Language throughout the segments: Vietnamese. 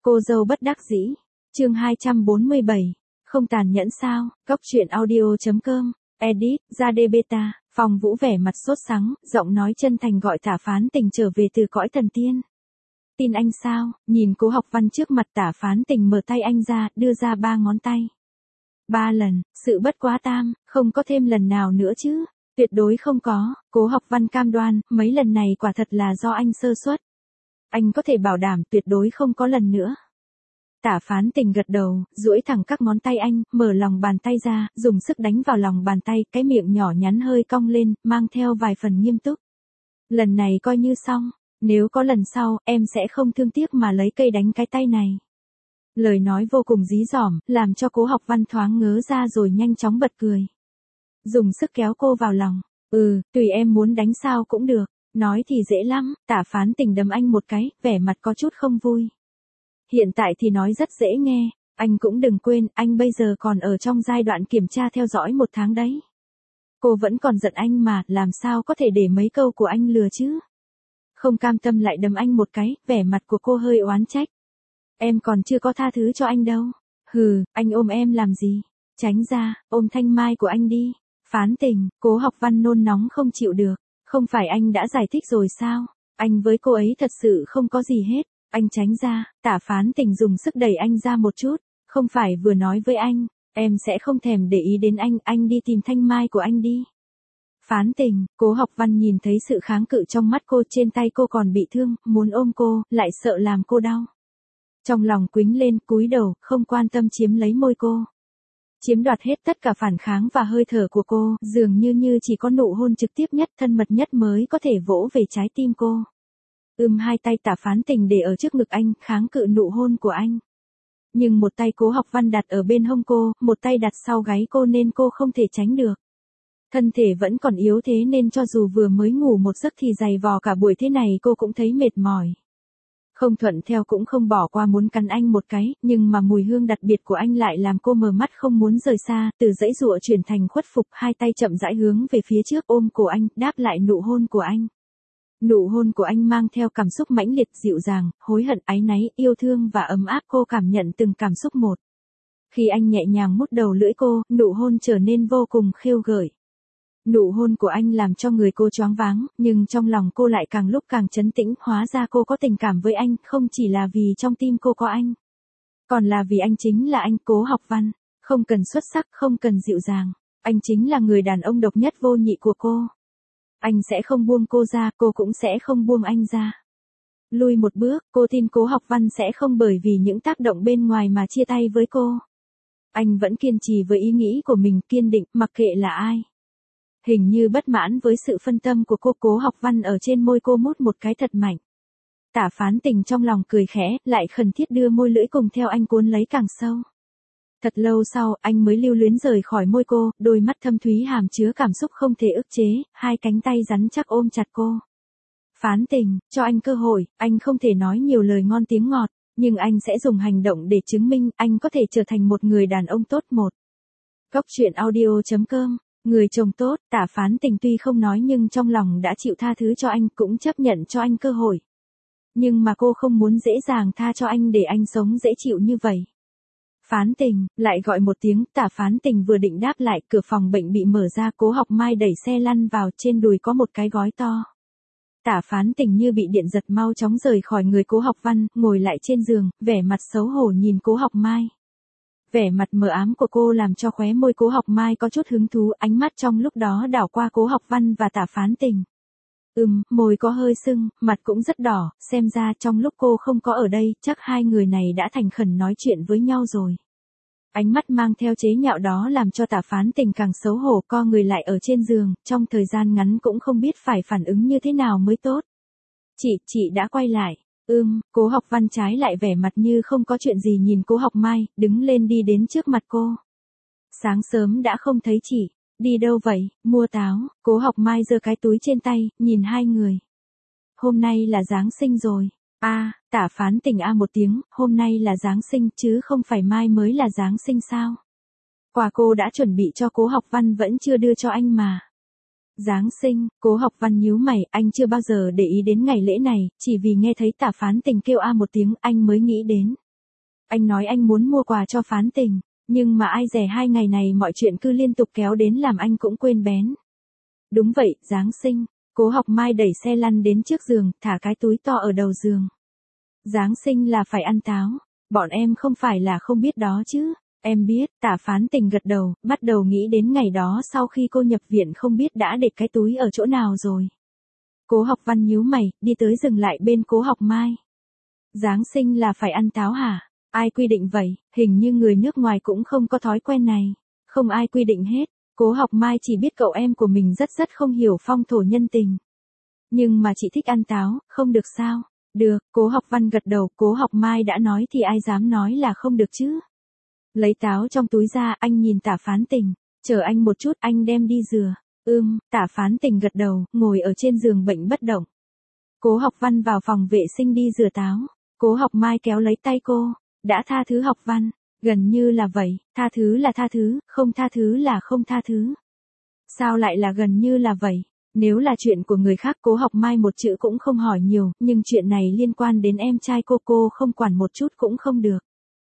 Cô dâu bất đắc dĩ. Chương 247. Không tàn nhẫn sao? Cốc truyện audio.com. Edit, ra đê beta. Phong Vũ vẻ mặt sốt sắng, giọng nói chân thành gọi Tả Phán Tình trở về từ cõi thần tiên. Tin anh sao? Nhìn Cố Học Văn trước mặt, Tả Phán Tình mở tay anh ra, đưa ra 3 ngón tay. 3 lần, sự bất quá tam, không có thêm lần nào nữa chứ? Tuyệt đối không có. Cố Học Văn cam đoan, mấy lần này quả thật là do anh sơ suất. Anh có thể bảo đảm tuyệt đối không có lần nữa. Tả Phán Tình gật đầu, duỗi thẳng các ngón tay anh, mở lòng bàn tay ra, dùng sức đánh vào lòng bàn tay, cái miệng nhỏ nhắn hơi cong lên, mang theo vài phần nghiêm túc. Lần này coi như xong, nếu có lần sau, em sẽ không thương tiếc mà lấy cây đánh cái tay này. Lời nói vô cùng dí dỏm, làm cho Cố Học Văn thoáng ngớ ra rồi nhanh chóng bật cười. Dùng sức kéo cô vào lòng. Tùy em muốn đánh sao cũng được. Nói thì dễ lắm. Tả Phán Tình đấm anh một cái, vẻ mặt có chút không vui. Hiện tại thì nói rất dễ nghe. Anh cũng đừng quên, anh bây giờ còn ở trong giai đoạn kiểm tra theo dõi 1 tháng đấy. Cô vẫn còn giận anh mà, làm sao có thể để mấy câu của anh lừa chứ? Không cam tâm lại đấm anh một cái, vẻ mặt của cô hơi oán trách. Em còn chưa có tha thứ cho anh đâu. Anh ôm em làm gì? Tránh ra, ôm Thanh Mai của anh đi. Phán Tình, Cố Học Văn nôn nóng không chịu được. Không phải anh đã giải thích rồi sao? Anh với cô ấy thật sự không có gì hết. Anh tránh ra. Tả Phán Tình dùng sức đẩy anh ra một chút. Không phải vừa nói với anh, em sẽ không thèm để ý đến anh đi tìm Thanh Mai của anh đi. Phán Tình, Cố Học Văn nhìn thấy sự kháng cự trong mắt cô, trên tay cô còn bị thương, muốn ôm cô, lại sợ làm cô đau. Trong lòng quýnh lên, cúi đầu, không quan tâm chiếm lấy môi cô. Chiếm đoạt hết tất cả phản kháng và hơi thở của cô, dường như chỉ có nụ hôn trực tiếp nhất, thân mật nhất mới có thể vỗ về trái tim cô. Hai tay Tả Phán Tình để ở trước ngực anh, kháng cự nụ hôn của anh. Nhưng một tay Cố Học Văn đặt ở bên hông cô, một tay đặt sau gáy cô nên cô không thể tránh được. Thân thể vẫn còn yếu thế nên cho dù vừa mới ngủ một giấc thì dày vò cả buổi thế này cô cũng thấy mệt mỏi. Không thuận theo cũng không bỏ qua muốn cắn anh một cái, nhưng mà mùi hương đặc biệt của anh lại làm cô mờ mắt không muốn rời xa, từ giãy giụa chuyển thành khuất phục, hai tay chậm rãi hướng về phía trước ôm cổ anh, đáp lại nụ hôn của anh. Nụ hôn của anh mang theo cảm xúc mãnh liệt, dịu dàng, hối hận, áy náy, yêu thương và ấm áp, cô cảm nhận từng cảm xúc một. Khi anh nhẹ nhàng mút đầu lưỡi cô, nụ hôn trở nên vô cùng khêu gợi. Nụ hôn của anh làm cho người cô choáng váng, nhưng trong lòng cô lại càng lúc càng trấn tĩnh, hóa ra cô có tình cảm với anh, không chỉ là vì trong tim cô có anh. Còn là vì anh chính là anh, Cố Học Văn. Không cần xuất sắc, không cần dịu dàng. Anh chính là người đàn ông độc nhất vô nhị của cô. Anh sẽ không buông cô ra, cô cũng sẽ không buông anh ra. Lùi một bước, cô tin Cố Học Văn sẽ không bởi vì những tác động bên ngoài mà chia tay với cô. Anh vẫn kiên trì với ý nghĩ của mình, kiên định, mặc kệ là ai. Hình như bất mãn với sự phân tâm của cô, Cố Học Văn ở trên môi cô mút một cái thật mạnh. Tả Phán Tình trong lòng cười khẽ, lại khẩn thiết đưa môi lưỡi cùng theo anh cuốn lấy càng sâu. Thật lâu sau, anh mới lưu luyến rời khỏi môi cô, đôi mắt thâm thúy hàm chứa cảm xúc không thể ức chế, hai cánh tay rắn chắc ôm chặt cô. Phán Tình, cho anh cơ hội, anh không thể nói nhiều lời ngon tiếng ngọt, nhưng anh sẽ dùng hành động để chứng minh anh có thể trở thành một người đàn ông tốt một. Cốc truyện audio.com. Người chồng tốt. Tả Phán Tình tuy không nói nhưng trong lòng đã chịu tha thứ cho anh, cũng chấp nhận cho anh cơ hội. Nhưng mà cô không muốn dễ dàng tha cho anh để anh sống dễ chịu như vậy. Phán Tình, lại gọi một tiếng. Tả Phán Tình vừa định đáp lại, cửa phòng bệnh bị mở ra, Cố Học Mai đẩy xe lăn vào, trên đùi có một cái gói to. Tả Phán Tình như bị điện giật mau chóng rời khỏi người Cố Học Văn, ngồi lại trên giường, vẻ mặt xấu hổ nhìn Cố Học Mai. Vẻ mặt mờ ám của cô làm cho khóe môi Cố Học Mai có chút hứng thú, ánh mắt trong lúc đó đảo qua Cố Học Văn và Tả Phán Tình. Môi có hơi sưng, mặt cũng rất đỏ, xem ra trong lúc cô không có ở đây, chắc hai người này đã thành khẩn nói chuyện với nhau rồi. Ánh mắt mang theo chế nhạo đó làm cho Tả Phán Tình càng xấu hổ, co người lại ở trên giường, trong thời gian ngắn cũng không biết phải phản ứng như thế nào mới tốt. Chị đã quay lại. Cố Học Văn trái lại vẻ mặt như không có chuyện gì nhìn Cố Học Mai, đứng lên đi đến trước mặt cô. Sáng sớm đã không thấy chị, đi đâu vậy? Mua táo. Cố Học Mai giơ cái túi trên tay, nhìn hai người. Hôm nay là Giáng sinh rồi. Tả Phán Tình một tiếng, hôm nay là Giáng sinh chứ không phải mai mới là Giáng sinh sao? Quà cô đã chuẩn bị cho Cố Học Văn vẫn chưa đưa cho anh mà. Giáng sinh, Cố Học Văn nhíu mày, anh chưa bao giờ để ý đến ngày lễ này, chỉ vì nghe thấy Tả Phán Tình kêu một tiếng anh mới nghĩ đến. Anh nói anh muốn mua quà cho Phán Tình, nhưng mà ai dè 2 ngày này mọi chuyện cứ liên tục kéo đến làm anh cũng quên bén. Đúng vậy, Giáng sinh, Cố Học Mai đẩy xe lăn đến trước giường, thả cái túi to ở đầu giường. Giáng sinh là phải ăn táo, bọn em không phải là không biết đó chứ. Em biết, Tả Phán Tình gật đầu, bắt đầu nghĩ đến ngày đó sau khi cô nhập viện không biết đã để cái túi ở chỗ nào rồi. Cố Học Văn nhíu mày, đi tới dừng lại bên Cố Học Mai. Giáng sinh là phải ăn táo hả? Ai quy định vậy? Hình như người nước ngoài cũng không có thói quen này. Không ai quy định hết. Cố Học Mai chỉ biết cậu em của mình rất không hiểu phong thổ nhân tình. Nhưng mà chị thích ăn táo, không được sao? Được, Cố Học Văn gật đầu, Cố Học Mai đã nói thì ai dám nói là không được chứ? Lấy táo trong túi ra, anh nhìn Tả Phán Tình, chờ anh một chút, anh đem đi rửa. Tả Phán Tình gật đầu, ngồi ở trên giường bệnh bất động. Cố Học Văn vào phòng vệ sinh đi rửa táo. Cố Học Mai kéo lấy tay cô, đã tha thứ Học Văn, gần như là vậy, tha thứ là tha thứ, không tha thứ là không tha thứ. Sao lại là gần như là vậy? Nếu là chuyện của người khác Cố Học Mai một chữ cũng không hỏi nhiều, nhưng chuyện này liên quan đến em trai cô không quản một chút cũng không được.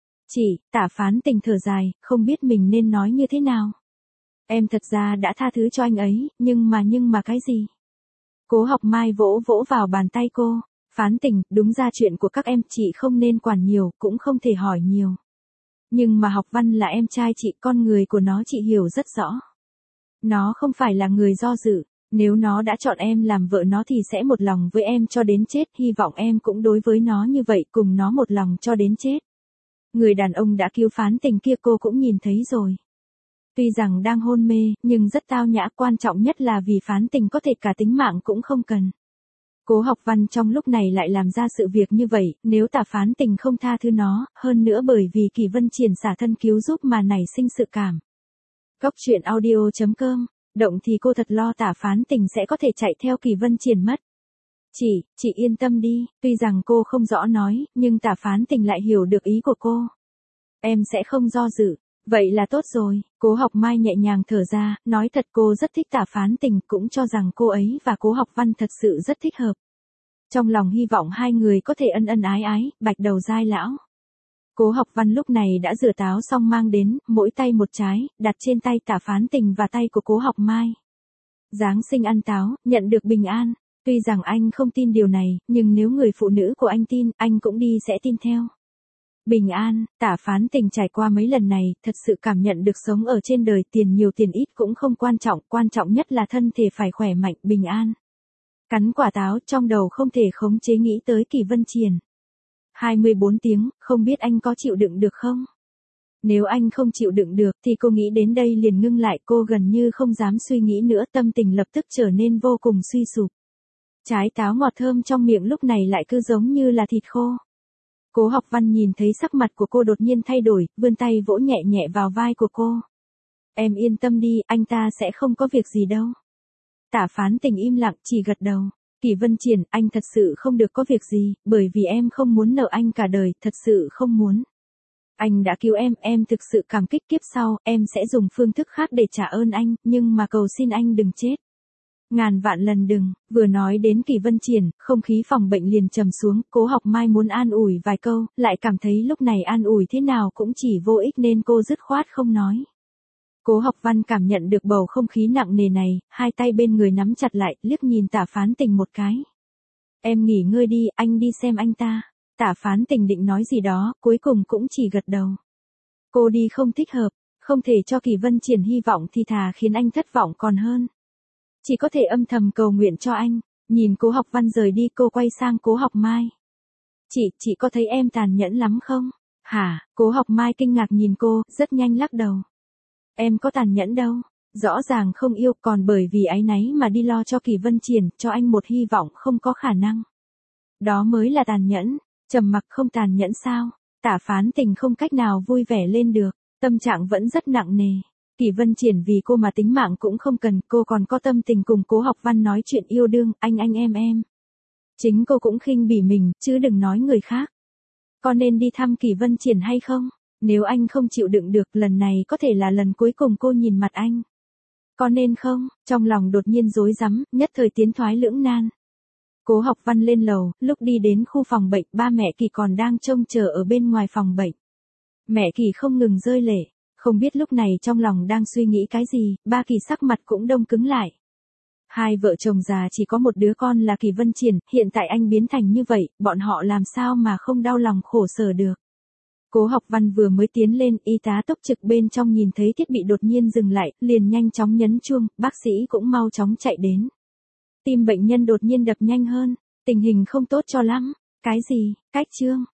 Tả Phán Tình thở dài, không biết mình nên nói như thế nào. Em thật ra đã tha thứ cho anh ấy, nhưng mà cái gì? Cố Học Mai vỗ vỗ vào bàn tay cô. Phán Tình, đúng ra chuyện của các em chị không nên quản nhiều, cũng không thể hỏi nhiều. Nhưng mà Học Văn là em trai chị, con người của nó chị hiểu rất rõ. Nó không phải là người do dự, nếu nó đã chọn em làm vợ nó thì sẽ một lòng với em cho đến chết, hy vọng em cũng đối với nó như vậy, cùng nó một lòng cho đến chết. Người đàn ông đã cứu Phán Tình kia cô cũng nhìn thấy rồi. Tuy rằng đang hôn mê, nhưng rất tao nhã, quan trọng nhất là vì Phán Tình có thể cả tính mạng cũng không cần. Cố Học Văn trong lúc này lại làm ra sự việc như vậy, nếu Tả Phán Tình không tha thứ nó, hơn nữa bởi vì Kỳ Vân Triển xả thân cứu giúp mà nảy sinh sự cảm. Góc truyện audio.com, động thì cô thật lo Tả Phán Tình sẽ có thể chạy theo Kỳ Vân Triển mất. Chị yên tâm đi, tuy rằng cô không rõ nói, nhưng Tả Phán Tình lại hiểu được ý của cô. Em sẽ không do dự, vậy là tốt rồi. Cố Học Mai nhẹ nhàng thở ra, nói thật cô rất thích Tả Phán Tình, cũng cho rằng cô ấy và Cố Học Văn thật sự rất thích hợp. Trong lòng hy vọng hai người có thể ân ân ái ái, bạch đầu dai lão. Cố Học Văn lúc này đã rửa táo xong mang đến, mỗi tay một trái, đặt trên tay Tả Phán Tình và tay của Cố Học Mai. Giáng sinh ăn táo, nhận được bình an. Tuy rằng anh không tin điều này, nhưng nếu người phụ nữ của anh tin, anh cũng đi sẽ tin theo. Bình an, Tả Phán Tình trải qua mấy lần này, thật sự cảm nhận được sống ở trên đời, tiền nhiều tiền ít cũng không quan trọng nhất là thân thể phải khỏe mạnh, bình an. Cắn quả táo, trong đầu không thể khống chế nghĩ tới Kỳ Vân Triển. 24 tiếng, không biết anh có chịu đựng được không? Nếu anh không chịu đựng được thì cô nghĩ đến đây liền ngưng lại, cô gần như không dám suy nghĩ nữa, tâm tình lập tức trở nên vô cùng suy sụp. Trái táo ngọt thơm trong miệng lúc này lại cứ giống như là thịt khô. Cố Học Văn nhìn thấy sắc mặt của cô đột nhiên thay đổi, vươn tay vỗ nhẹ nhẹ vào vai của cô. Em yên tâm đi, anh ta sẽ không có việc gì đâu. Tả Phán Tình im lặng, chỉ gật đầu. Kỳ Vân Triển, anh thật sự không được có việc gì, bởi vì em không muốn nợ anh cả đời, thật sự không muốn. Anh đã cứu em thực sự cảm kích, kiếp sau, em sẽ dùng phương thức khác để trả ơn anh, nhưng mà cầu xin anh đừng chết. Ngàn vạn lần đừng. Vừa nói đến Kỳ Vân Triển, không khí phòng bệnh liền trầm xuống, Cố Học Mai muốn an ủi vài câu, lại cảm thấy lúc này an ủi thế nào cũng chỉ vô ích nên cô dứt khoát không nói. Cố Học Văn cảm nhận được bầu không khí nặng nề này, hai tay bên người nắm chặt lại, liếc nhìn Tả Phán Tình một cái. Em nghỉ ngơi đi, anh đi xem anh ta. Tả Phán Tình định nói gì đó, cuối cùng cũng chỉ gật đầu. Cô đi không thích hợp, không thể cho Kỳ Vân Triển hy vọng thì thà khiến anh thất vọng còn hơn. Chỉ có thể âm thầm cầu nguyện cho anh. Nhìn Cố Học Văn rời đi, cô quay sang Cố Học Mai. Chị có thấy em tàn nhẫn lắm không? Hả? Cố Học Mai kinh ngạc nhìn cô, rất nhanh lắc đầu. Em có tàn nhẫn đâu, rõ ràng không yêu, còn bởi vì áy náy mà đi lo cho Kỳ Vân Triển, cho anh một hy vọng không có khả năng. Đó mới là tàn nhẫn. Trầm mặc không tàn nhẫn sao? Tả Phán Tình không cách nào vui vẻ lên được, tâm trạng vẫn rất nặng nề. Kỳ Vân Triển vì cô mà tính mạng cũng không cần, cô còn có tâm tình cùng Cố Học Văn nói chuyện yêu đương, anh em. Chính cô cũng khinh bỉ mình, chứ đừng nói người khác. Có nên đi thăm Kỳ Vân Triển hay không? Nếu anh không chịu đựng được, lần này có thể là lần cuối cùng cô nhìn mặt anh. Có nên không? Trong lòng đột nhiên rối rắm, nhất thời tiến thoái lưỡng nan. Cố Học Văn lên lầu, lúc đi đến khu phòng bệnh, ba mẹ Kỳ còn đang trông chờ ở bên ngoài phòng bệnh. Mẹ Kỳ không ngừng rơi lệ, không biết lúc này trong lòng đang suy nghĩ cái gì, ba Kỳ sắc mặt cũng đông cứng lại. Hai vợ chồng già chỉ có một đứa con là Kỳ Vân Triển, hiện tại anh biến thành như vậy, bọn họ làm sao mà không đau lòng khổ sở được. Cố Học Văn vừa mới tiến lên, y tá túc trực bên trong nhìn thấy thiết bị đột nhiên dừng lại, liền nhanh chóng nhấn chuông, bác sĩ cũng mau chóng chạy đến. Tim bệnh nhân đột nhiên đập nhanh hơn, tình hình không tốt cho lắm. Cái gì, cách chương.